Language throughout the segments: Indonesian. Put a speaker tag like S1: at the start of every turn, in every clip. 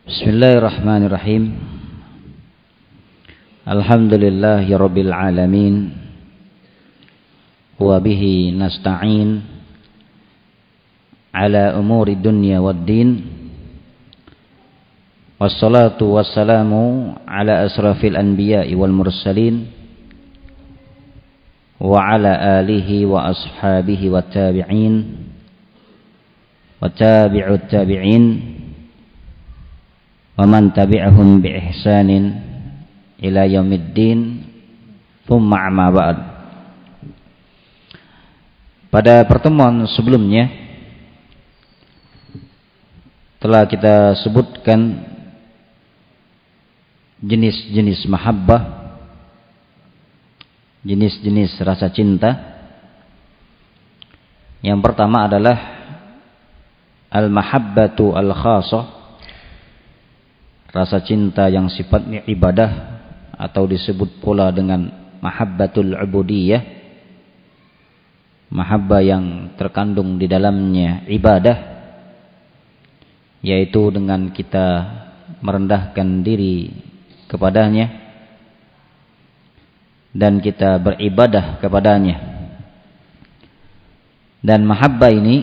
S1: Bismillahirrahmanirrahim. Alhamdulillahirabbil alamin. Wa bihi nasta'in ala umuri dunya waddin. Wassalatu wassalamu ala asrafil anbiya'i wal mursalin wa ala alihi wa ashabihi wa tabi'in wa tabi'ut tabi'in wa man tabi'ahum bi ihsanin ila yaumiddin. Tsumma amma ba'd. Pada pertemuan sebelumnya telah kita sebutkan jenis-jenis mahabbah, jenis-jenis rasa cinta. Yang pertama adalah al-mahabbatu al-khassah, rasa cinta yang sifatnya ibadah, atau disebut pula dengan mahabbatul ubudiyah, mahabbah yang terkandung di dalamnya ibadah, yaitu dengan kita merendahkan diri kepadanya dan kita beribadah kepadanya. Dan mahabbah ini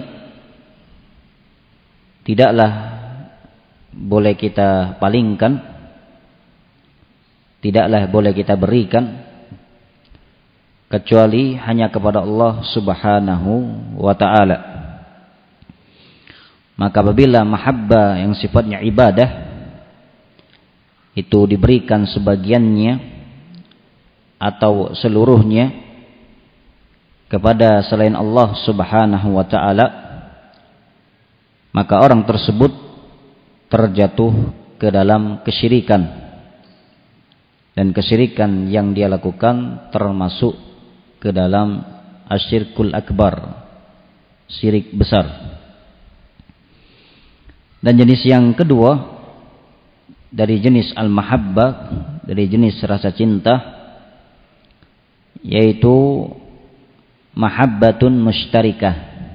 S1: tidaklah boleh kita palingkan, tidaklah boleh kita berikan kecuali hanya kepada Allah Subhanahu wa ta'ala. Maka apabila mahabbah yang sifatnya ibadah itu diberikan sebagiannya atau seluruhnya kepada selain Allah Subhanahu wa ta'ala, maka orang tersebut terjatuh ke dalam kesyirikan, dan kesyirikan yang dia lakukan termasuk ke dalam asyirkul akbar, syirik besar. Dan jenis yang kedua dari jenis al-mahabbah, dari jenis rasa cinta, yaitu mahabbatun musytarikah,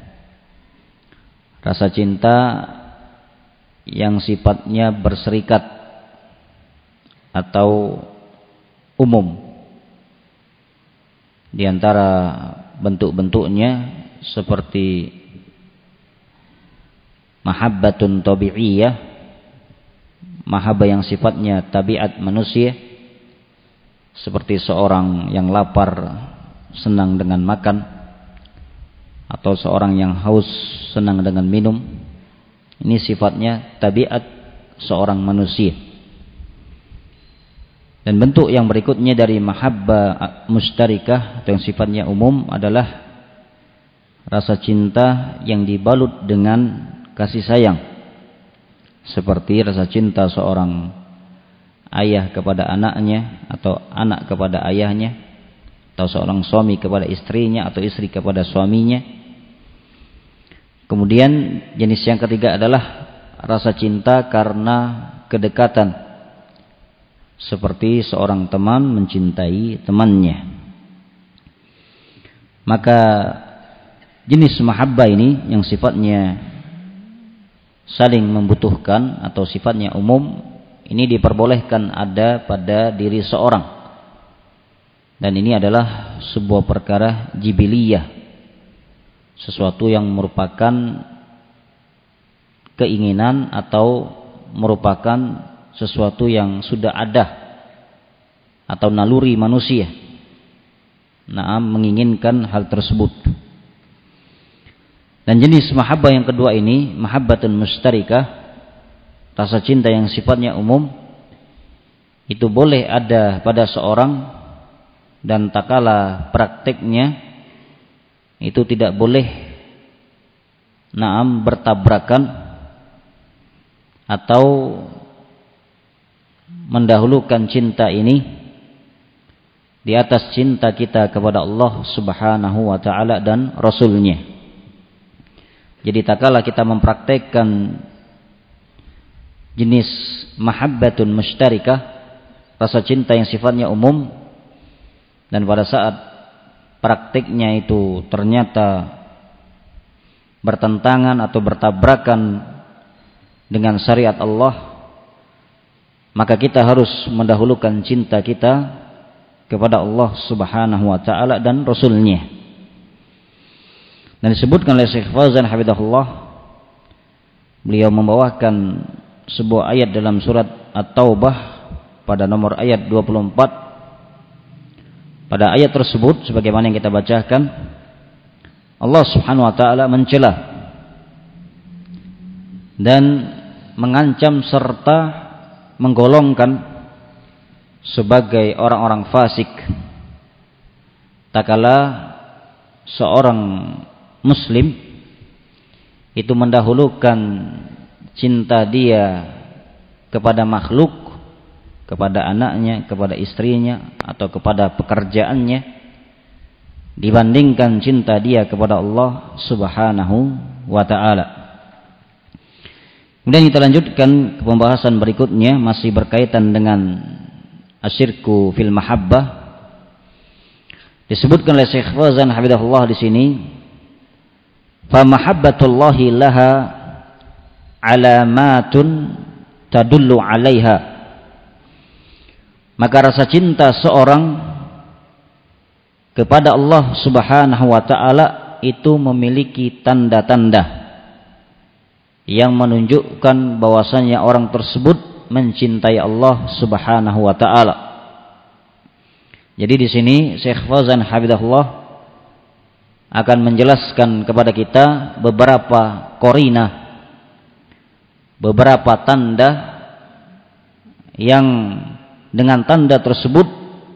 S1: rasa cinta yang sifatnya berserikat atau umum. Di antara bentuk-bentuknya seperti mahabbatun tabi'iyah, mahabbah yang sifatnya tabiat manusia, seperti seorang yang lapar senang dengan makan, atau seorang yang haus senang dengan minum. Ini sifatnya tabiat seorang manusia. Dan bentuk yang berikutnya dari mahabbah mustarikah atau yang sifatnya umum adalah rasa cinta yang dibalut dengan kasih sayang, seperti rasa cinta seorang ayah kepada anaknya, atau anak kepada ayahnya, atau seorang suami kepada istrinya, atau istri kepada suaminya. Kemudian jenis yang ketiga adalah rasa cinta karena kedekatan, seperti seorang teman mencintai temannya. Maka jenis mahabbah ini yang sifatnya saling membutuhkan atau sifatnya umum, ini diperbolehkan ada pada diri seorang. Dan ini adalah sebuah perkara jibiliyah, sesuatu yang merupakan keinginan atau merupakan sesuatu yang sudah ada atau naluri manusia, menginginkan hal tersebut. Dan jenis mahabbah yang kedua ini, mahabbatun mustarikah, rasa cinta yang sifatnya umum, itu boleh ada pada seorang, dan tak kala prakteknya itu tidak boleh bertabrakan atau mendahulukan cinta ini di atas cinta kita kepada Allah Subhanahu wa ta'ala dan Rasulnya. Jadi tak kala kita mempraktekkan jenis mahabbatun musytarikah, rasa cinta yang sifatnya umum, dan pada saat praktiknya itu ternyata bertentangan atau bertabrakan dengan syariat Allah, maka kita harus mendahulukan cinta kita kepada Allah Subhanahu wa taala dan Rasul-Nya. Dan disebutkan oleh Syekh Fauzan hafizahullah, beliau membawakan sebuah ayat dalam surat At-Taubah pada nomor ayat 24. Pada ayat tersebut sebagaimana yang kita bacakan, Allah Subhanahu wa taala mencela dan mengancam serta menggolongkan sebagai orang-orang fasik tatkala seorang muslim itu mendahulukan cinta dia kepada makhluk, kepada anaknya, kepada istrinya atau kepada pekerjaannya dibandingkan cinta dia kepada Allah Subhanahu wa taala. Kemudian kita lanjutkan ke pembahasan berikutnya, masih berkaitan dengan asyirku fil mahabbah. Disebutkan oleh Syekh Fauzan hafizahullah di sini, fa mahabbatullahi laha alamatun tadullu 'alaiha. Maka rasa cinta seorang kepada Allah Subhanahu wa taala itu memiliki tanda-tanda yang menunjukkan bahwasanya orang tersebut mencintai Allah Subhanahu wa taala. Jadi di sini Syekh Fauzan hafizahullah akan menjelaskan kepada kita beberapa qarinah, beberapa tanda yang dengan tanda tersebut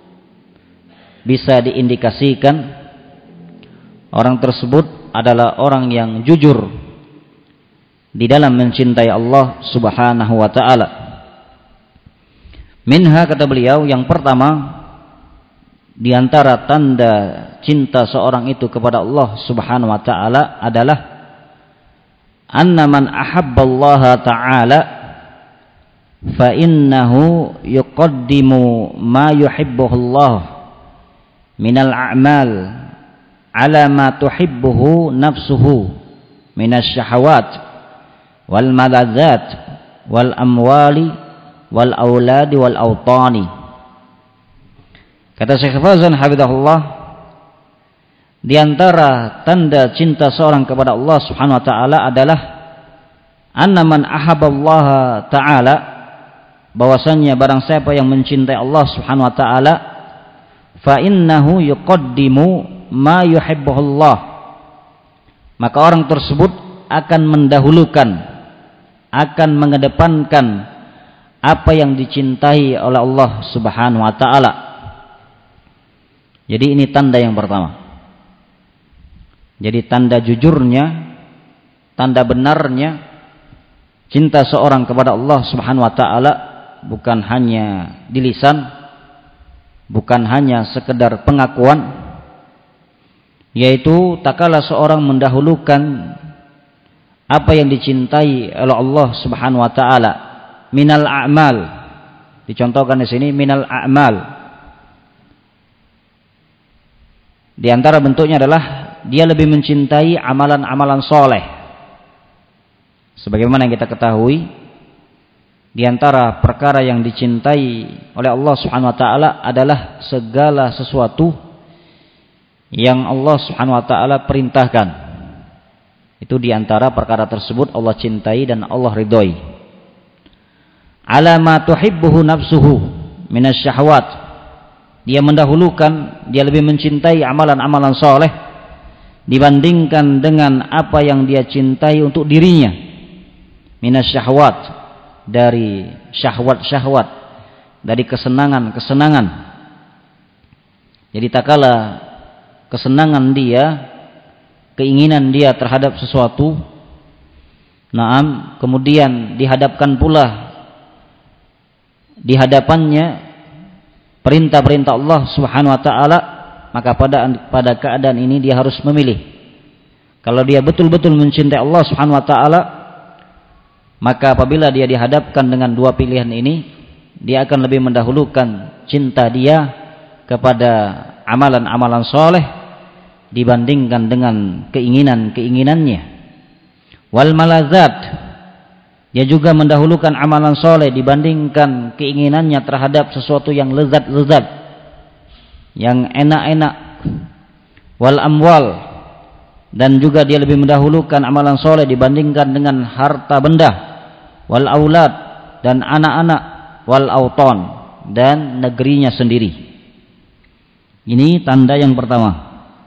S1: bisa diindikasikan orang tersebut adalah orang yang jujur di dalam mencintai Allah Subhanahu wa taala. Minha, kata beliau, yang pertama di antara tanda cinta seorang itu kepada Allah Subhanahu wa taala adalah anna man ahabballaha ta'ala fa innahu yuqaddimu ma yuhibbuhu Allah minal a'mal ala ma tuhibbuhu nafsuhu minasy syahawat wal maladzat wal amwali wal auladi wal autani. Kata Syekh Fauzan hafizahullah, di antara tanda cinta seorang kepada Allah Subhanahu wa taala adalah anna man ahabballaha taala, bahwasanya barang siapa yang mencintai Allah Subhanahu wa taala, fa innahu yuqaddimu ma yuhibbuhullah, maka orang tersebut akan mendahulukan, akan mengedepankan apa yang dicintai oleh Allah Subhanahu wa taala. Jadi ini tanda yang pertama. Jadi tanda jujurnya, tanda benarnya cinta seorang kepada Allah Subhanahu wa taala bukan hanya di lisan, bukan hanya sekedar pengakuan, yaitu tatkala seorang mendahulukan apa yang dicintai oleh Allah Subhanahu wa taala minal a'mal. Dicontohkan di sini minal a'mal. Di antara bentuknya adalah dia lebih mencintai amalan-amalan soleh. Sebagaimana yang kita ketahui, di antara perkara yang dicintai oleh Allah Subhanahu wa taala adalah segala sesuatu yang Allah Subhanahu wa taala perintahkan. Itu di antara perkara tersebut Allah cintai dan Allah ridhoi. Ala ma tuhibbuhu nafsuhu minasy syahwat. Dia mendahulukan, dia lebih mencintai amalan-amalan soleh dibandingkan dengan apa yang dia cintai untuk dirinya. Minasy syahwat, dari syahwat-syahwat, dari kesenangan-kesenangan. Jadi tatkala kesenangan dia, keinginan dia terhadap sesuatu, kemudian dihadapkan pula di hadapannya perintah-perintah Allah Subhanahu wa taala, maka pada keadaan ini dia harus memilih. Kalau dia betul-betul mencintai Allah Subhanahu wa taala, maka apabila dia dihadapkan dengan dua pilihan ini, dia akan lebih mendahulukan cinta dia kepada amalan-amalan soleh dibandingkan dengan keinginan-keinginannya. Wal malazat, Dia juga mendahulukan amalan soleh dibandingkan keinginannya terhadap sesuatu yang lezat-lezat, yang enak-enak. Wal amwal, dan juga dia lebih mendahulukan amalan soleh dibandingkan dengan harta benda. Wal aulad, dan anak-anak. Wal auton, dan negerinya sendiri. Ini tanda yang pertama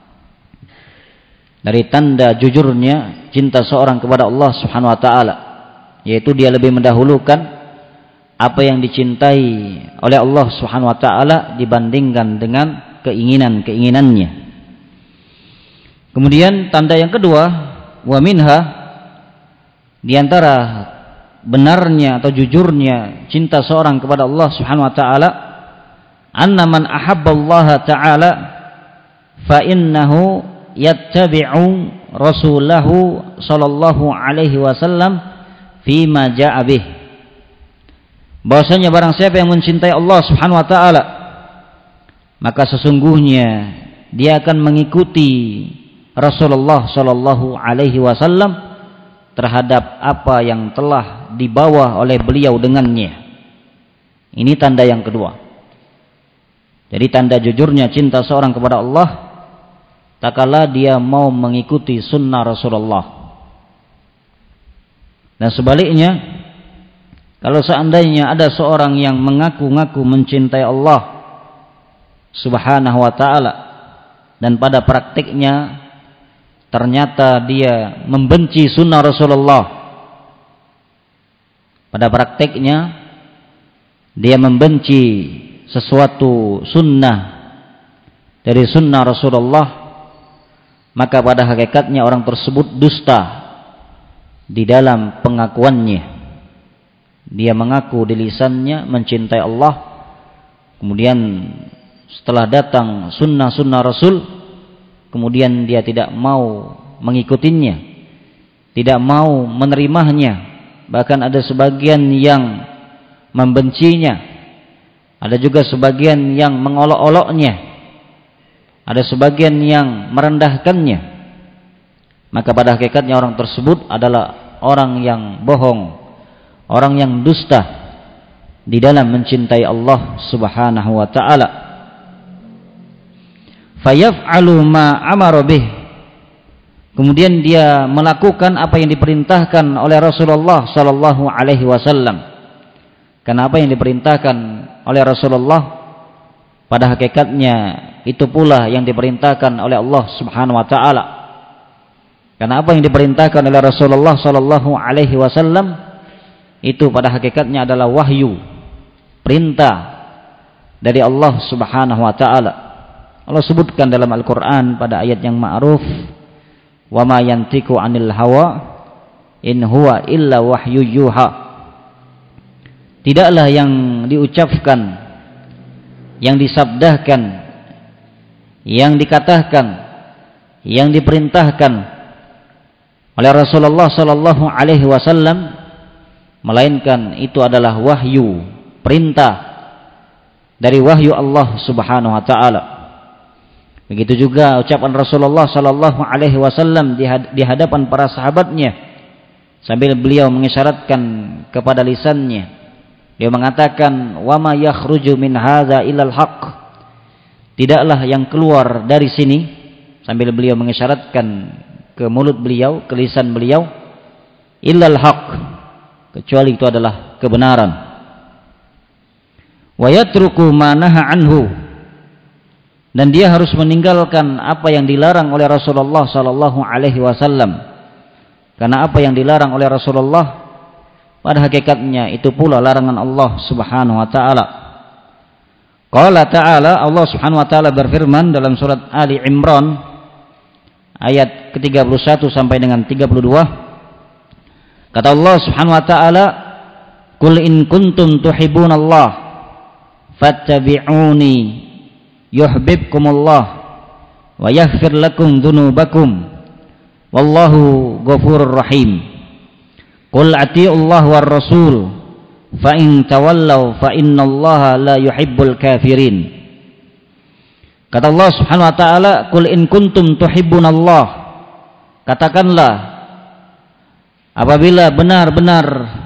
S1: dari tanda jujurnya cinta seorang kepada Allah Subhanahu wa taala, yaitu dia lebih mendahulukan apa yang dicintai oleh Allah Subhanahu wa taala dibandingkan dengan keinginan-keinginannya. Kemudian tanda yang kedua, wa minha, di antara benarnya atau jujurnya cinta seorang kepada Allah Subhanahu wa taala, anna man ahabba Allah taala fa innahu yattabi'u rasulahu sallallahu alaihi wasallam fima ja'a bih. Bahwasanya barang siapa yang mencintai Allah Subhanahu wa taala, maka sesungguhnya dia akan mengikuti Rasulullah sallallahu alaihi wasallam terhadap apa yang telah dibawa oleh beliau dengannya. Ini tanda yang kedua. Jadi tanda jujurnya cinta seorang kepada Allah tak kala dia mau mengikuti sunnah Rasulullah. Dan sebaliknya, kalau seandainya ada seorang yang mengaku-ngaku mencintai Allah Subhanahu wa ta'ala, dan pada praktiknya ternyata dia membenci sunnah Rasulullah, pada praktiknya dia membenci sesuatu sunnah dari sunnah Rasulullah, maka pada hakikatnya orang tersebut dusta di dalam pengakuannya. Dia mengaku di lisannya mencintai Allah, kemudian setelah datang sunnah-sunnah Rasul, kemudian dia tidak mau mengikutinya, tidak mau menerimanya. Bahkan ada sebagian yang membencinya, ada juga sebagian yang mengolok-oloknya, ada sebagian yang merendahkannya. Maka pada hakikatnya orang tersebut adalah orang yang bohong, orang yang dusta di dalam mencintai Allah Subhanahu wa ta'ala. Fayaf'alu ma amara bih, kemudian dia melakukan apa yang diperintahkan oleh Rasulullah sallallahu alaihi wasallam. Karena apa yang diperintahkan oleh Rasulullah pada hakikatnya itu pula yang diperintahkan oleh Allah Subhanahu wa taala. Karena apa yang diperintahkan oleh Rasulullah sallallahu alaihi wasallam itu pada hakikatnya adalah wahyu, perintah dari Allah Subhanahu wa taala. Allah sebutkan dalam Al-Qur'an pada ayat yang ma'ruf, wa ma yantiqu 'anil hawa in huwa illa wahyu yuha. Tidaklah yang diucapkan, yang disabdahkan, yang dikatakan, yang diperintahkan oleh Rasulullah sallallahu alaihi wasallam, melainkan itu adalah wahyu, perintah dari wahyu Allah Subhanahu wa taala. Begitu juga ucapan Rasulullah sallallahu alaihi wasallam di hadapan para sahabatnya sambil beliau mengisyaratkan kepada lisannya. Dia mengatakan, "Wa ma yakhruju min hadza ilal haqq." Tidaklah yang keluar dari sini, sambil beliau mengisyaratkan ke mulut beliau, ke lisan beliau, illal haqq, kecuali itu adalah kebenaran. Wa yatruku ma naha anhu, dan dia harus meninggalkan apa yang dilarang oleh Rasulullah sallallahu alaihi wasallam. Karena apa yang dilarang oleh Rasulullah pada hakikatnya itu pula larangan Allah Subhanahu wa taala. Qala ta'ala, Allah Subhanahu wa taala berfirman dalam surat Ali Imran ayat ke-31 sampai dengan 32. Kata Allah Subhanahu wa taala, "Qul in kuntum tuhibbunallah fattabi'uni yuhibbukumullah wa yaghfir lakum dzunubakum wallahu ghafurur rahim. Qul atii'ullaha war rasul fa in tawallaw fa innallaha la yuhibbul kafirin." Kata Allah Subhanahu wa taala, "Qul in kuntum tuhibbunallah." Katakanlah, apabila benar-benar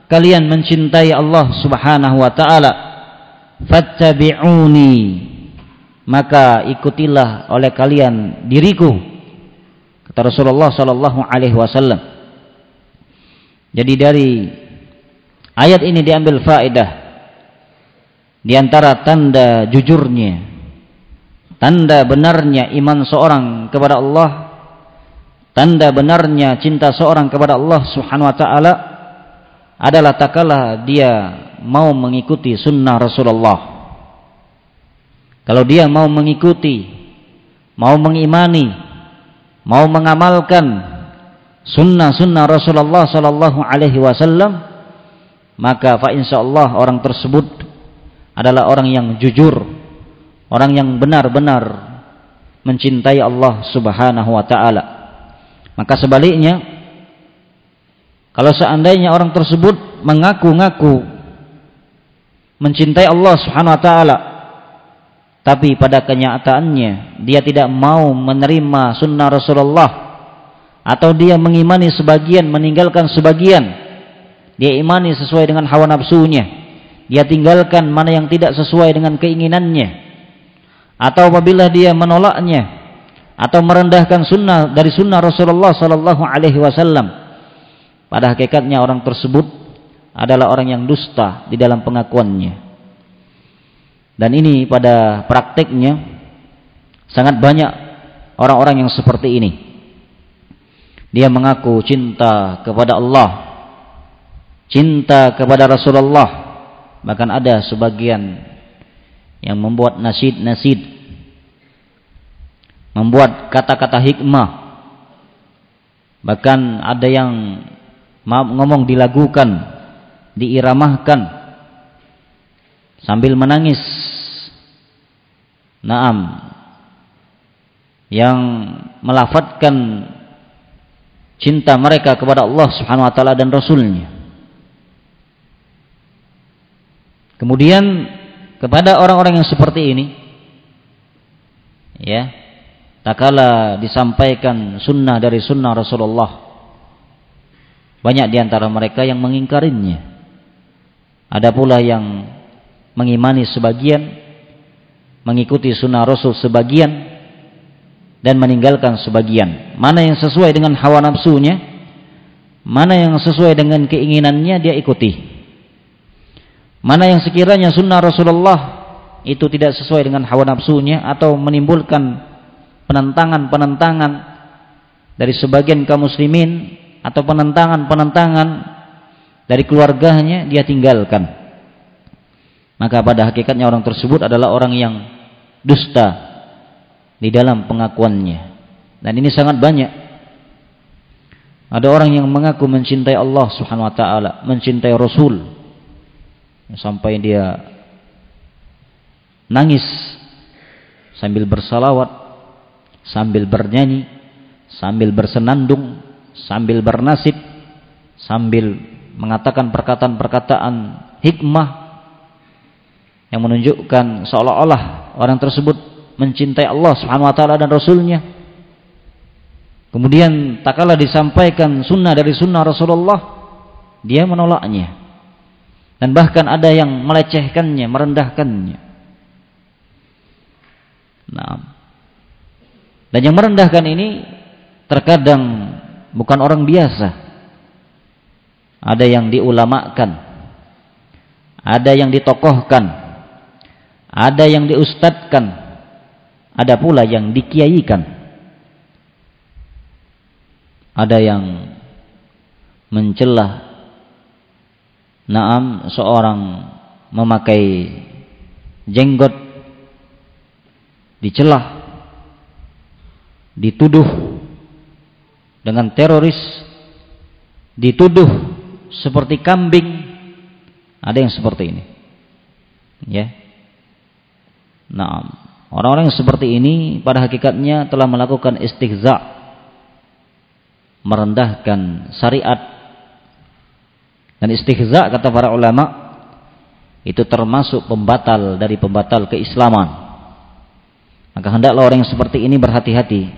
S1: kalian mencintai Allah Subhanahu wa taala, fattabi'uni, maka ikutilah oleh kalian diriku, kata Rasulullah sallallahu alaihi wasallam. Jadi dari ayat ini diambil faedah di antara tanda jujurnya, tanda benarnya iman seorang kepada Allah, tanda benarnya cinta seorang kepada Allah Subhanahu wa taala adalah tatkala dia mau mengikuti sunnah Rasulullah. Kalau dia mau mengikuti, mau mengimani, mau mengamalkan sunnah-sunnah Rasulullah sallallahu alaihi wasallam, maka fa insyaallah orang tersebut adalah orang yang jujur, orang yang benar-benar mencintai Allah Subhanahu wa taala. Maka sebaliknya, kalau seandainya orang tersebut mengaku-ngaku mencintai Allah Subhanahu wa taala, tapi pada kenyataannya dia tidak mau menerima sunnah Rasulullah, atau dia mengimani sebagian, meninggalkan sebagian, dia imani sesuai dengan hawa nafsunya, dia tinggalkan mana yang tidak sesuai dengan keinginannya, atau apabila dia menolaknya atau merendahkan sunnah dari sunnah Rasulullah sallallahu alaihi wasallam, pada hakikatnya orang tersebut adalah orang yang dusta di dalam pengakuannya. Dan ini pada praktiknya sangat banyak orang-orang yang seperti ini. Dia mengaku cinta kepada Allah, cinta kepada Rasulullah, bahkan ada sebagian yang membuat nasid-nasid, membuat kata-kata hikmah, bahkan ada yang ngomong dilagukan, diiramahkan sambil menangis. Naam, yang melafadzkan cinta mereka kepada Allah Subhanahu wa taala dan Rasulnya. Kemudian kepada orang-orang yang seperti ini, ya, tatkala disampaikan sunnah dari sunnah Rasulullah, banyak di antara mereka yang mengingkarinya. Ada pula yang mengimani sebagian, mengikuti sunnah Rasul sebagian, dan meninggalkan sebagian. Mana yang sesuai dengan hawa nafsunya, mana yang sesuai dengan keinginannya, dia ikuti. Mana yang sekiranya sunnah Rasulullah itu tidak sesuai dengan hawa nafsunya, atau menimbulkan penentangan-penentangan dari sebagian kaum muslimin, atau penentangan-penentangan dari keluarganya, dia tinggalkan. Maka pada hakikatnya orang tersebut adalah orang yang dusta di dalam pengakuannya. Dan ini sangat banyak. Ada orang yang mengaku mencintai Allah Subhanahu wa taala, mencintai Rasul, sampai dia nangis sambil bersalawat, sambil bernyanyi, sambil bersenandung, sambil bernasib, sambil mengatakan perkataan-perkataan hikmah yang menunjukkan seolah-olah orang tersebut mencintai Allah Subhanahu wa taala dan Rasulnya. Kemudian tatkala disampaikan sunnah dari sunnah Rasulullah, dia menolaknya, dan bahkan ada yang melecehkannya, merendahkannya. Nah, dan yang merendahkan ini terkadang bukan orang biasa. Ada yang diulamakan, ada yang ditokohkan, ada yang diustadkan, ada pula yang dikiaikan. Ada yang mencela seorang memakai jenggot, dicelah, dituduh dengan teroris, dituduh seperti kambing. Ada yang seperti ini, ya. Nah, orang-orang yang seperti ini pada hakikatnya telah melakukan istihza, merendahkan syariat. Dan istihza, kata para ulama, itu termasuk pembatal dari pembatal keislaman. Maka hendaklah orang yang seperti ini berhati-hati.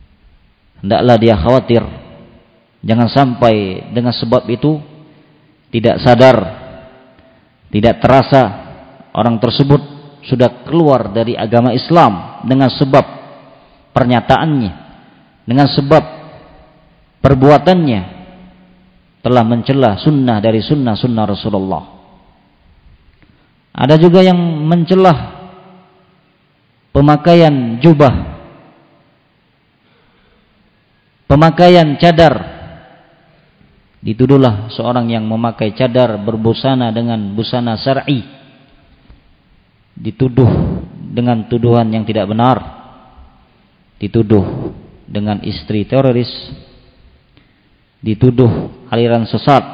S1: Hendaklah dia khawatir, jangan sampai dengan sebab itu tidak sadar, tidak terasa orang tersebut sudah keluar dari agama Islam dengan sebab pernyataannya, dengan sebab perbuatannya telah mencela sunnah dari sunnah-sunnah Rasulullah. Ada juga yang mencela pemakaian jubah, pemakaian cadar. Dituduhlah seorang yang memakai cadar berbusana dengan busana syar'i, dituduh dengan tuduhan yang tidak benar, dituduh dengan istri teroris, dituduh aliran sesat.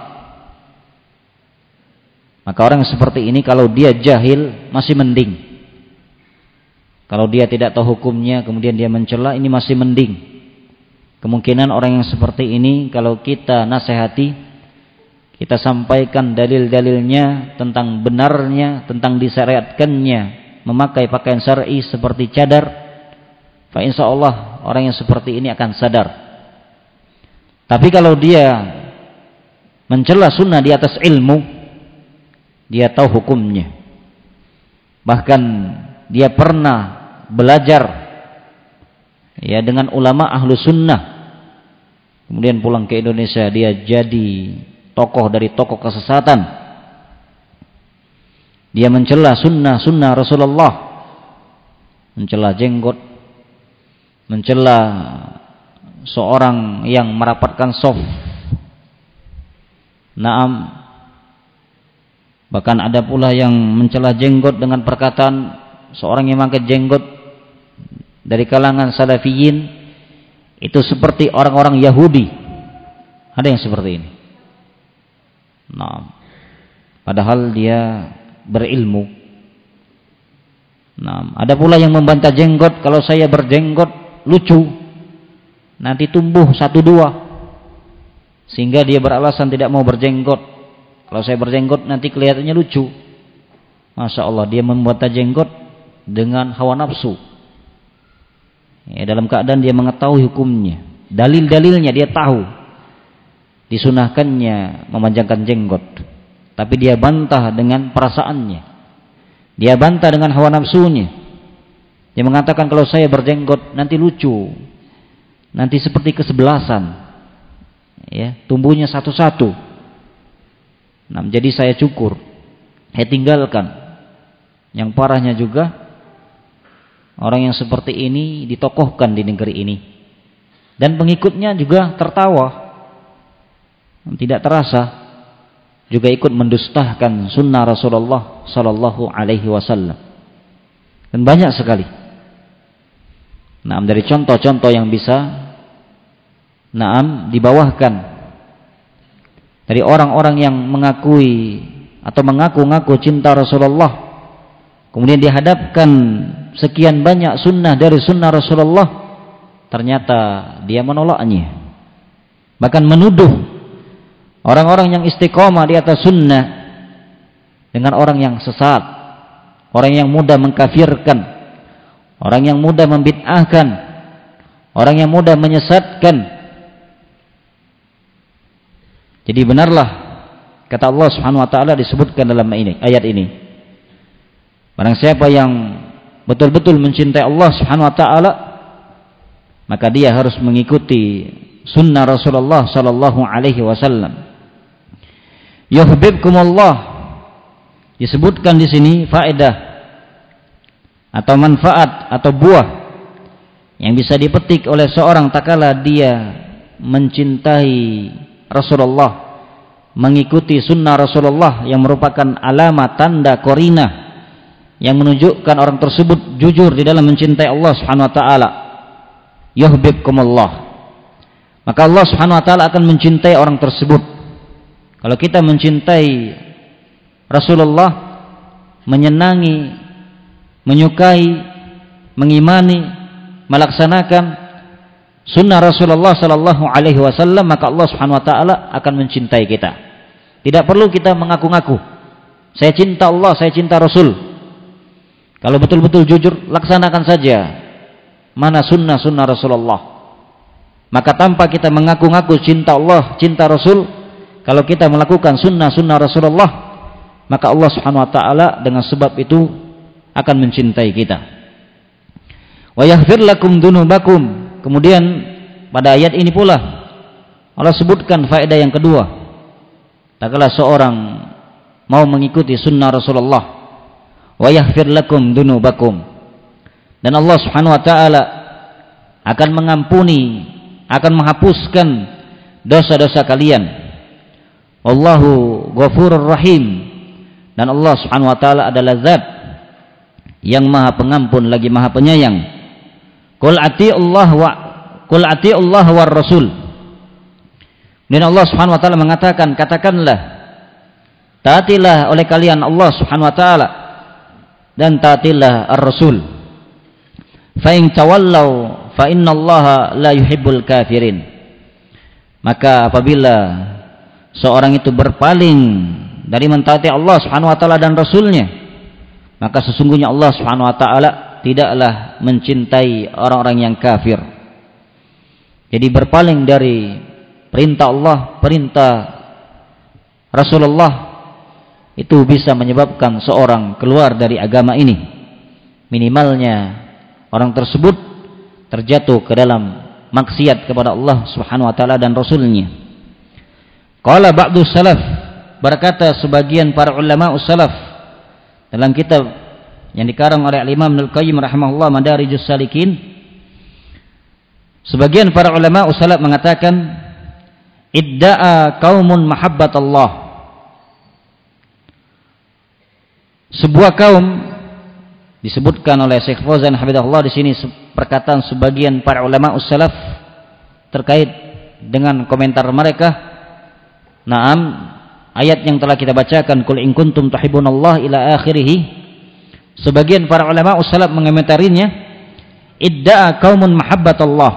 S1: Maka orang seperti ini kalau dia jahil masih mending. Kalau dia tidak tahu hukumnya kemudian dia mencela, ini masih mending. Kemungkinan orang yang seperti ini kalau kita nasihati, kita sampaikan dalil-dalilnya tentang benarnya, tentang disyariatkannya memakai pakaian syar'i seperti cadar, fa insyaallah orang yang seperti ini akan sadar. Tapi kalau dia mencela sunnah di atas ilmu, dia tahu hukumnya, bahkan dia pernah belajar ya dengan ulama ahlu sunnah, kemudian pulang ke Indonesia dia jadi tokoh dari tokoh kesesatan. Dia mencela sunnah Rasulullah, mencela jenggot, mencela seorang yang merapatkan shaf. Naam. Bahkan ada pula yang mencela jenggot dengan perkataan seorang yang memakai jenggot dari kalangan salafiyin itu seperti orang-orang Yahudi. Ada yang seperti ini. Nah, padahal dia berilmu. Nah, ada pula yang membantah jenggot, kalau saya berjenggot lucu, nanti tumbuh 1-2, sehingga dia beralasan tidak mau berjenggot. Kalau saya berjenggot nanti kelihatannya lucu. Masya Allah, dia membantah jenggot dengan hawa nafsu. Ya, dalam keadaan dia mengetahui hukumnya, dalil-dalilnya dia tahu, disunahkannya memanjangkan jenggot, tapi dia bantah dengan perasaannya, dia bantah dengan hawa nafsunya. Dia mengatakan kalau saya berjenggot nanti lucu, nanti seperti kesebelasan, ya, tumbuhnya satu-satu. Nah, jadi saya cukur, saya tinggalkan. Yang parahnya juga, orang yang seperti ini ditokohkan di negeri ini, dan pengikutnya juga tertawa, tidak terasa juga ikut mendustahkan sunnah Rasulullah Sallallahu Alaihi Wasallam, dan banyak sekali. Nah, dari contoh-contoh yang bisa dibawahkan dari orang-orang yang mengakui atau mengaku-ngaku cinta Rasulullah, kemudian dihadapkan sekian banyak sunnah dari sunnah Rasulullah, ternyata dia menolaknya, bahkan menuduh orang-orang yang istiqomah di atas sunnah dengan orang yang sesat, orang yang mudah mengkafirkan, orang yang mudah membid'ahkan, orang yang mudah menyesatkan. Jadi benarlah kata Allah Subhanahu wa taala disebutkan dalam ayat ini. Barang siapa yang betul-betul mencintai Allah Subhanahu wa taala, maka dia harus mengikuti sunnah Rasulullah sallallahu alaihi wasallam. Yuhibbukumullah, disebutkan di sini faedah atau manfaat atau buah yang bisa dipetik oleh seorang tatkala dia mencintai Rasulullah, mengikuti sunnah Rasulullah yang merupakan alamat tanda korinah yang menunjukkan orang tersebut jujur di dalam mencintai Allah Subhanahu wa taala. Yuhibbukumullah, maka Allah Subhanahu wa taala akan mencintai orang tersebut. Kalau kita mencintai Rasulullah, menyenangi, menyukai, mengimani, melaksanakan sunnah Rasulullah sallallahu alaihi wasallam, maka Allah Subhanahu wa taala akan mencintai kita. Tidak perlu kita mengaku-ngaku, saya cinta Allah, saya cinta Rasul. Kalau betul-betul jujur, laksanakan saja mana sunnah Rasulullah. Maka tanpa kita mengaku-ngaku cinta Allah, cinta Rasul, kalau kita melakukan sunnah-sunnah Rasulullah, maka Allah Subhanahu wa taala dengan sebab itu akan mencintai kita. Wa yaghfir lakum dzunubakum. Kemudian pada ayat ini pula Allah sebutkan faedah yang kedua. Tatkala seorang mau mengikuti sunnah Rasulullah, wa yaghfir lakum dzunubakum. Dan Allah Subhanahu wa taala akan mengampuni, akan menghapuskan dosa-dosa kalian. Wallahu ghafurur rahim. Dan Allah Subhanahu wa taala adalah zat yang Maha Pengampun lagi Maha Penyayang. Qul ati'ullah war rasul. Dan Allah Subhanahu wa taala mengatakan, katakanlah, taatilah oleh kalian Allah Subhanahu wa taala dan taatilah ar-rasul. Fa in tawallau fa innallaha la yuhibbul kafirin. Maka apabila seorang itu berpaling dari mentaati Allah Subhanahu wa taala dan rasulnya, maka sesungguhnya Allah Subhanahu wa taala tidaklah mencintai orang-orang yang kafir. Jadi berpaling dari perintah Allah, perintah Rasulullah, itu bisa menyebabkan seorang keluar dari agama ini. Minimalnya orang tersebut terjatuh ke dalam maksiat kepada Allah Subhanahu wa taala dan rasulnya. Qala ba'du salaf, berkata sebagian para ulama salaf dalam kitab yang dikarang oleh Imam Ibnu Qayyim rahimahullah Madarijus Salikin, sebagian para ulama salaf mengatakan, idda'a qaumun mahabbatallah. Sebuah kaum, disebutkan oleh Syekh Fauzan hafizahullah di sini perkataan sebagian para ulama salaf terkait dengan komentar mereka. Naam, ayat yang telah kita bacakan, qul in kuntum tuhibbunallah ila akhirih. Sebagian para ulama salaf mengomentarinya, idda'a qaumun mahabbatallah.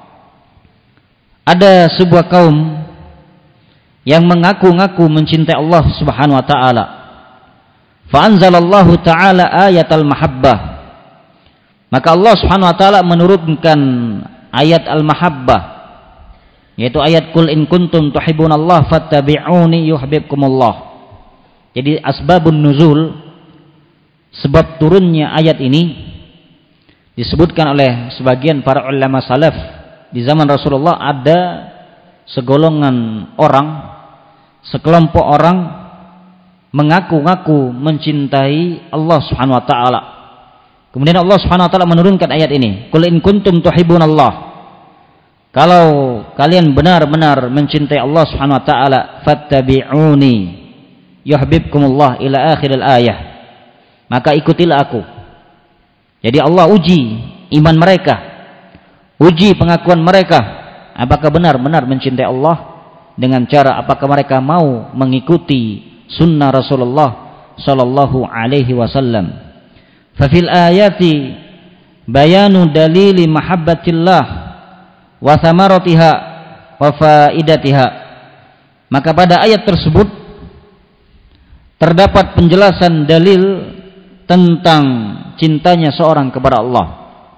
S1: Ada sebuah kaum yang mengaku-ngaku mencintai Allah Subhanahu wa taala. Fa anzalallahu ta'ala ayatal mahabbah. Maka Allah Subhanahu wa taala menurunkan ayat al-mahabbah, yaitu ayat qul in kuntum tuhibbunallah fattabi'uni yuhibbukumullah. Jadi asbabun nuzul, sebab turunnya ayat ini disebutkan oleh sebagian para ulama salaf. Di zaman Rasulullah ada segolongan orang, sekelompok orang mengaku-ngaku mencintai Allah Subhanahu wa taala. Kemudian Allah Subhanahu wa taala menurunkan ayat ini, qul in kuntum tuhibbunallah. Kalau kalian benar-benar mencintai Allah Subhanahu wa taala, fattabi'uni yuhibbukumullah ila akhiril ayah. Maka ikutilah aku. Jadi Allah uji iman mereka, uji pengakuan mereka, apakah benar-benar mencintai Allah dengan cara apakah mereka mau mengikuti sunnah Rasulullah sallallahu alaihi wasallam. Fa fil ayati bayanu dalili mahabbatillah wa thamaratiha wa faidatiha. Maka pada ayat tersebut terdapat penjelasan dalil tentang cintanya seorang kepada Allah.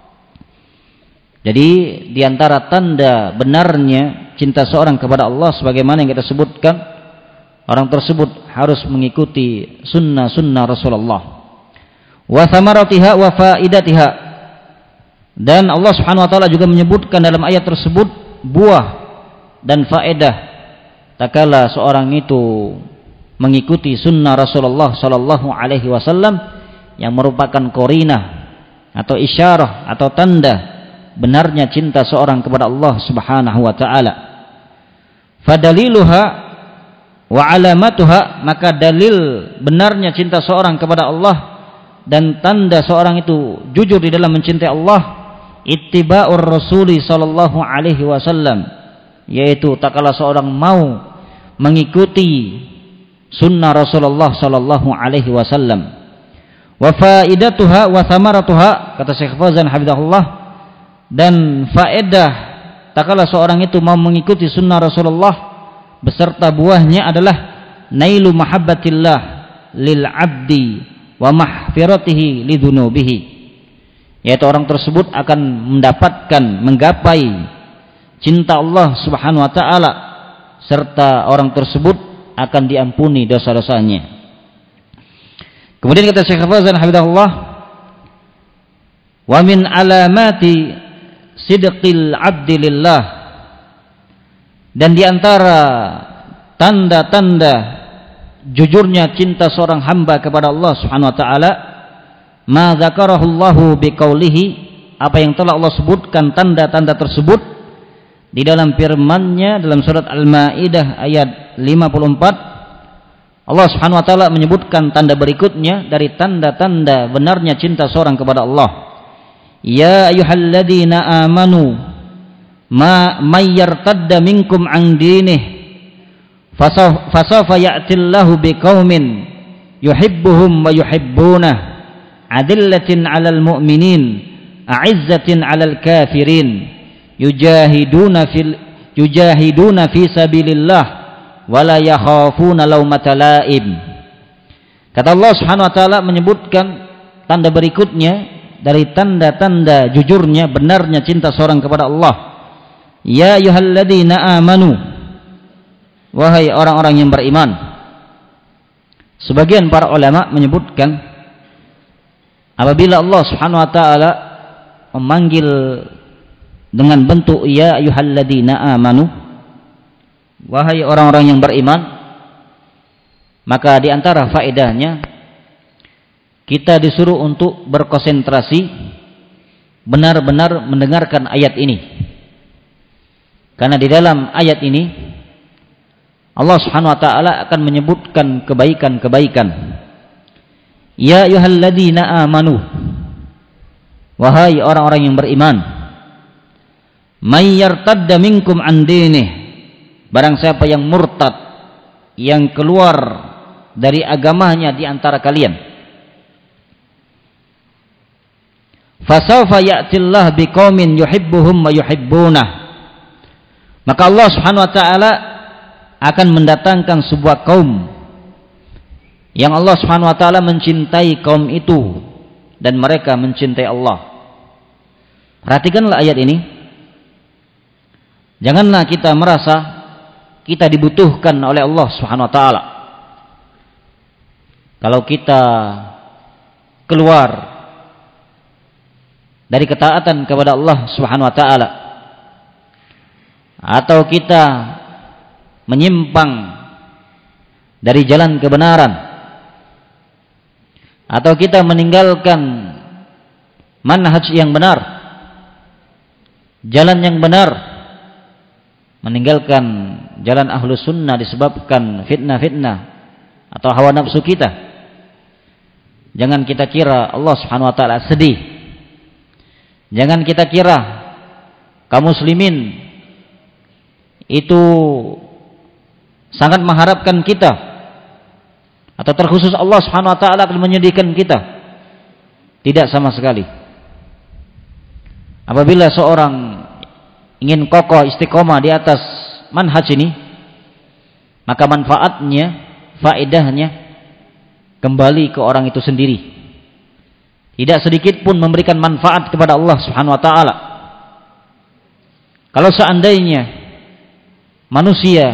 S1: Jadi di antara tanda benarnya cinta seorang kepada Allah, sebagaimana yang kita sebutkan, orang tersebut harus mengikuti sunnah-sunnah Rasulullah. Wa thamaratiha wa faidatiha. Dan Allah Subhanahu wa taala juga menyebutkan dalam ayat tersebut buah dan faedah tatkala seorang itu mengikuti sunnah Rasulullah sallallahu alaihi wasallam, yang merupakan qarinah atau isyarah atau tanda benarnya cinta seorang kepada Allah Subhanahu wa taala. Fadaliluha wa alamatuha, maka dalil benarnya cinta seorang kepada Allah dan tanda seorang itu jujur di dalam mencintai Allah, ittiba'ur rasuli sallallahu alaihi wasallam, yaitu tatkala seorang mau mengikuti sunnah Rasulullah sallallahu alaihi wasallam. Wa faidatuha wa thamaratuha, kata Syekh Fauzan hafizahullah, dan faedah tatkala seorang itu mau mengikuti sunnah Rasulullah beserta buahnya adalah nailu mahabbatillah lil abdi wa mahfiratihi lidzunubihi, yaitu orang tersebut akan mendapatkan, menggapai cinta Allah Subhanahu wa taala, serta orang tersebut akan diampuni dosa-dosanya. Kemudian kata Syekh Fauzan hafizahullah, wa min alamati sidqil abdi lillah, dan di antara tanda-tanda jujurnya cinta seorang hamba kepada Allah Subhanahu wa taala, ma dzakarahullahu biqaulihi, apa yang telah Allah sebutkan tanda-tanda tersebut di dalam firman-Nya dalam surat Al-Maidah ayat 54. Allah Subhanahu wa taala menyebutkan tanda berikutnya dari tanda-tanda benarnya cinta seorang kepada Allah. Ya ayyuhalladzina amanu may yartadda minkum an dinih fasawfa ya'tillahu biqaumin yuhibbuhum wa yuhibbunah adillatin 'alal mu'minin a'izzatin 'alal kafirin yujahiduna fi sabilillah wala yakhafuna laumata laim. Kata Allah Subhanahu wa taala menyebutkan tanda berikutnya dari tanda-tanda jujurnya benarnya cinta seorang kepada Allah. Ya ayyuhalladzina amanu, wahai orang-orang yang beriman. Sebagian para ulama menyebutkan apabila Allah Subhanahu wa taala memanggil dengan bentuk ya ayyuhalladzina amanu, wahai orang-orang yang beriman, maka di antara faedahnya kita disuruh untuk berkonsentrasi benar-benar mendengarkan ayat ini. Karena di dalam ayat ini Allah Subhanahu wa taala akan menyebutkan kebaikan-kebaikan. Ya ayyuhalladzina amanu, wahai orang-orang yang beriman, may yartadda minkum an dinih, barang siapa yang murtad, yang keluar dari agamanya di antara kalian, fasawfa ya'tillah biqaumin yuhibbuhum wa yuhibbunah, maka Allah Subhanahu wa taala akan mendatangkan sebuah kaum yang Allah Subhanahu wa taala mencintai kaum itu dan mereka mencintai Allah. Perhatikanlah ayat ini. Janganlah kita merasa kita dibutuhkan oleh Allah Subhanahu wa taala. Kalau kita keluar dari ketaatan kepada Allah Subhanahu wa taala, atau kita menyimpang dari jalan kebenaran, atau kita meninggalkan manhaj yang benar, jalan yang benar, meninggalkan jalan ahlus sunnah disebabkan fitnah-fitnah atau hawa nafsu kita, jangan kita kira Allah Subhanahu wa taala sedih. Jangan kita kira kaum muslimin itu sangat mengharapkan kita, atau terkhusus Allah Subhanahu wa taala akan menyedihkan kita. Tidak sama sekali. Apabila seorang ingin kokoh istiqomah di atas manhaj ini, maka manfaatnya, faedahnya kembali ke orang itu sendiri. Tidak sedikit pun memberikan manfaat kepada Allah Subhanahu wa taala. Kalau seandainya manusia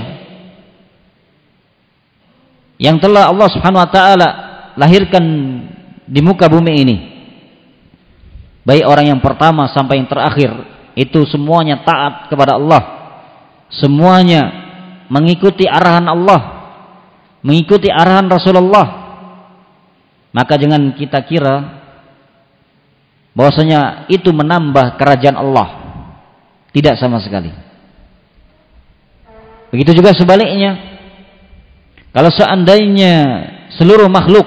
S1: yang telah Allah Subhanahu wa taala lahirkan di muka bumi ini, baik orang yang pertama sampai yang terakhir, itu semuanya taat kepada Allah, semuanya mengikuti arahan Allah, mengikuti arahan Rasulullah, maka jangan kita kira bahwasanya itu menambah kerajaan Allah. Tidak sama sekali. Begitu juga sebaliknya, kalau seandainya seluruh makhluk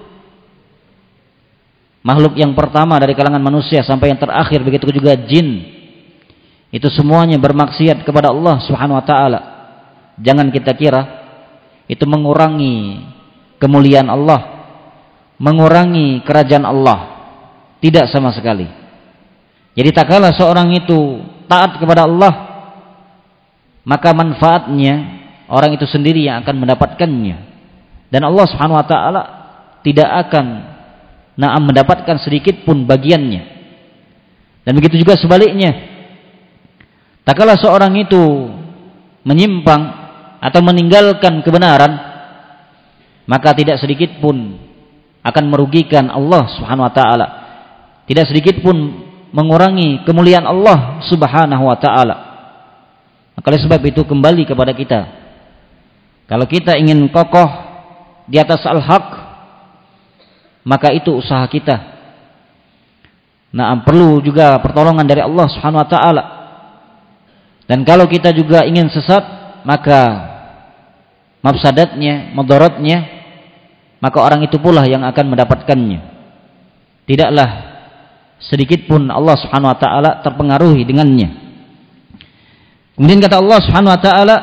S1: yang pertama dari kalangan manusia sampai yang terakhir, begitu juga jin, itu semuanya bermaksiat kepada Allah Subhanahu wa taala, jangan kita kira itu mengurangi kemuliaan Allah, mengurangi kerajaan Allah. Tidak sama sekali. Jadi tak kala seorang itu taat kepada Allah, maka manfaatnya orang itu sendiri yang akan mendapatkannya, dan Allah Subhanahu wa taala tidak akan mendapatkan sedikit pun bagiannya. Dan begitu juga sebaliknya, tak kala seorang itu menyimpang atau meninggalkan kebenaran, maka tidak sedikit pun akan merugikan Allah Subhanahu wa taala. Tidak sedikit pun mengurangi kemuliaan Allah Subhanahu wa taala. Maka oleh sebab itu kembali kepada kita. Kalau kita ingin kokoh di atas al-haq, maka itu usaha kita. Nah, perlu juga pertolongan dari Allah Subhanahu wa taala. Dan kalau kita juga ingin sesat, maka mafsadatnya, mudaratnya, maka orang itu pula yang akan mendapatkannya. Tidaklah sedikit pun Allah Subhanahu wa taala terpengaruhi dengannya. Kemudian kata Allah Subhanahu wa taala,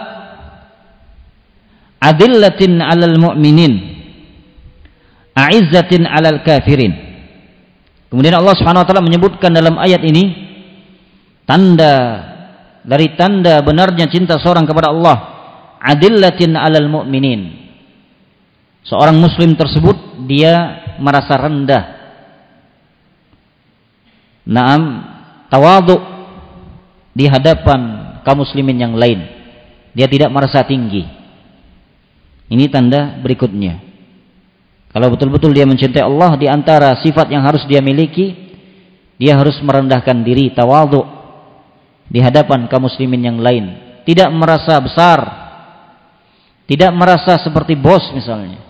S1: adillatin 'alal mu'minin, a'izzatin 'alal kafirin. Kemudian Allah Subhanahu wa taala menyebutkan dalam ayat ini tanda dari tanda benarnya cinta seorang kepada Allah, adillatin 'alal mu'minin. Seorang muslim tersebut dia merasa rendah. Naam, tawadhu di hadapan kaum muslimin yang lain. Dia tidak merasa tinggi. Ini tanda berikutnya. Kalau betul-betul dia mencintai Allah, di antara sifat yang harus dia miliki, dia harus merendahkan diri, tawadhu di hadapan kaum muslimin yang lain. Tidak merasa besar. Tidak merasa seperti bos misalnya.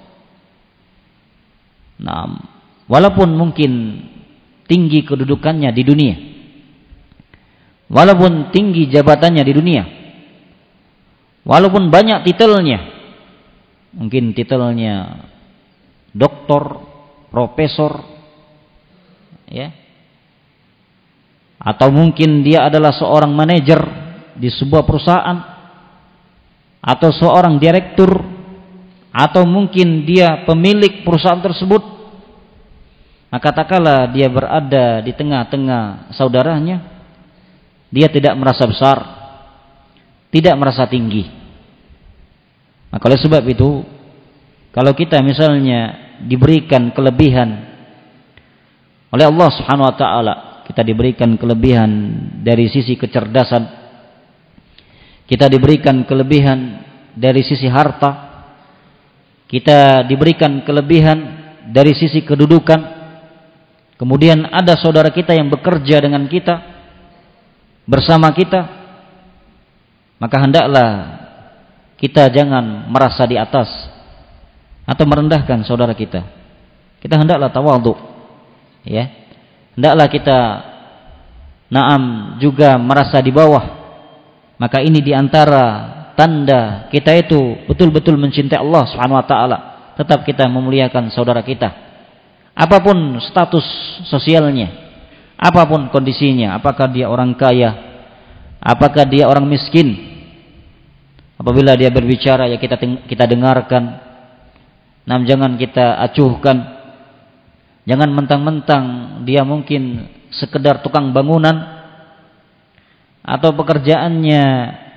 S1: Nah, walaupun mungkin tinggi kedudukannya di dunia, walaupun tinggi jabatannya di dunia, walaupun banyak titelnya, mungkin titelnya doktor, profesor, ya, atau mungkin dia adalah seorang manajer di sebuah perusahaan, atau seorang direktur, atau mungkin dia pemilik perusahaan tersebut, maka tak kala dia berada di tengah-tengah saudaranya, dia tidak merasa besar, tidak merasa tinggi. Maka oleh sebab itu, kalau kita misalnya diberikan kelebihan oleh Allah Subhanahu wa taala, kita diberikan kelebihan dari sisi kecerdasan, kita diberikan kelebihan dari sisi harta, kita diberikan kelebihan dari sisi kedudukan, kemudian ada saudara kita yang bekerja dengan kita, bersama kita, maka hendaklah kita jangan merasa di atas atau merendahkan saudara kita. Kita hendaklah tawadhu, ya. Hendaklah kita juga merasa di bawah. Maka ini diantara tanda kita itu betul-betul mencintai Allah Subhanahu wa taala. Tetap kita memuliakan saudara kita, apapun status sosialnya, apapun kondisinya, apakah dia orang kaya, apakah dia orang miskin. Apabila dia berbicara, ya kita dengarkan. Jangan kita acuhkan. Jangan mentang-mentang dia mungkin sekedar tukang bangunan atau pekerjaannya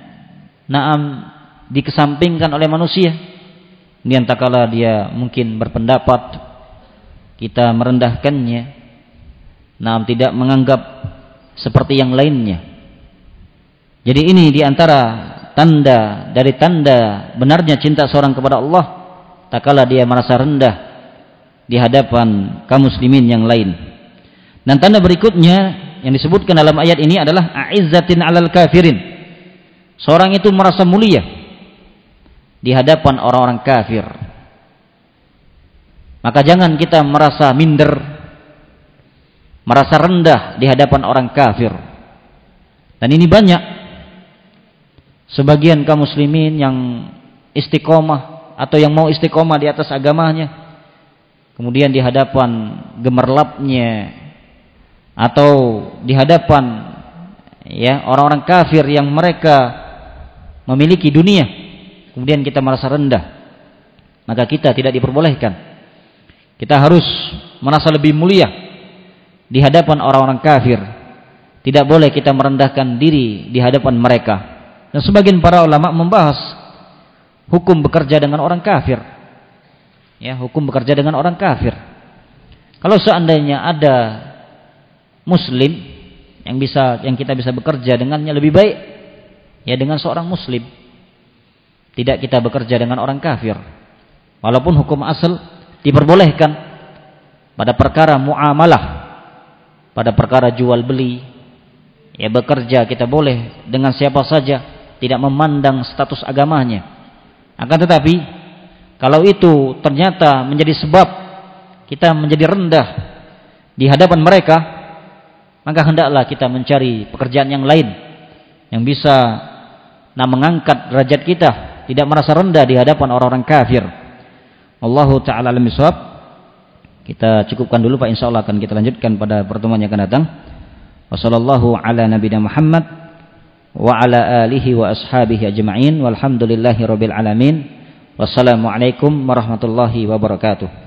S1: dikesampingkan oleh manusia. Kemudian tak kala dia mungkin berpendapat, kita merendahkannya, tidak menganggap seperti yang lainnya. Jadi ini diantara tanda dari tanda benarnya cinta seorang kepada Allah, tak kala dia merasa rendah di hadapan kaum muslimin yang lain. Dan tanda berikutnya yang disebutkan dalam ayat ini adalah a'izzatin 'alal kafirin. Seorang itu merasa mulia di hadapan orang-orang kafir. Maka jangan kita merasa minder, merasa rendah di hadapan orang kafir. Dan ini banyak sebagian kaum muslimin yang istiqomah atau yang mau istiqomah di atas agamanya, kemudian di hadapan gemerlapnya atau di hadapan orang-orang kafir yang mereka memiliki dunia, kemudian kita merasa rendah, maka kita tidak diperbolehkan. Kita harus merasa lebih mulia di hadapan orang-orang kafir. Tidak boleh kita merendahkan diri di hadapan mereka. Dan sebagian para ulama membahas hukum bekerja dengan orang kafir. Ya, hukum bekerja dengan orang kafir. Kalau seandainya ada muslim yang kita bisa bekerja dengannya, lebih baik ya dengan seorang muslim. Tidak kita bekerja dengan orang kafir. Walaupun hukum asal diperbolehkan pada perkara muamalah, pada perkara jual beli, ya bekerja kita boleh dengan siapa saja, tidak memandang status agamanya. Akan tetapi kalau itu ternyata menjadi sebab kita menjadi rendah di hadapan mereka, maka hendaklah kita mencari pekerjaan yang lain yang bisa mengangkat derajat kita, tidak merasa rendah di hadapan orang-orang kafir. Allahu ta'ala alam bisawab. Kita cukupkan dulu Pak, insyaallah akan kita lanjutkan pada pertemuan yang akan datang. Wassallallahu ala nabiyina Muhammad wa ala alihi wa ashabihi ajma'in walhamdulillahi rabbil alamin. Wassalamualaikum warahmatullahi wabarakatuh.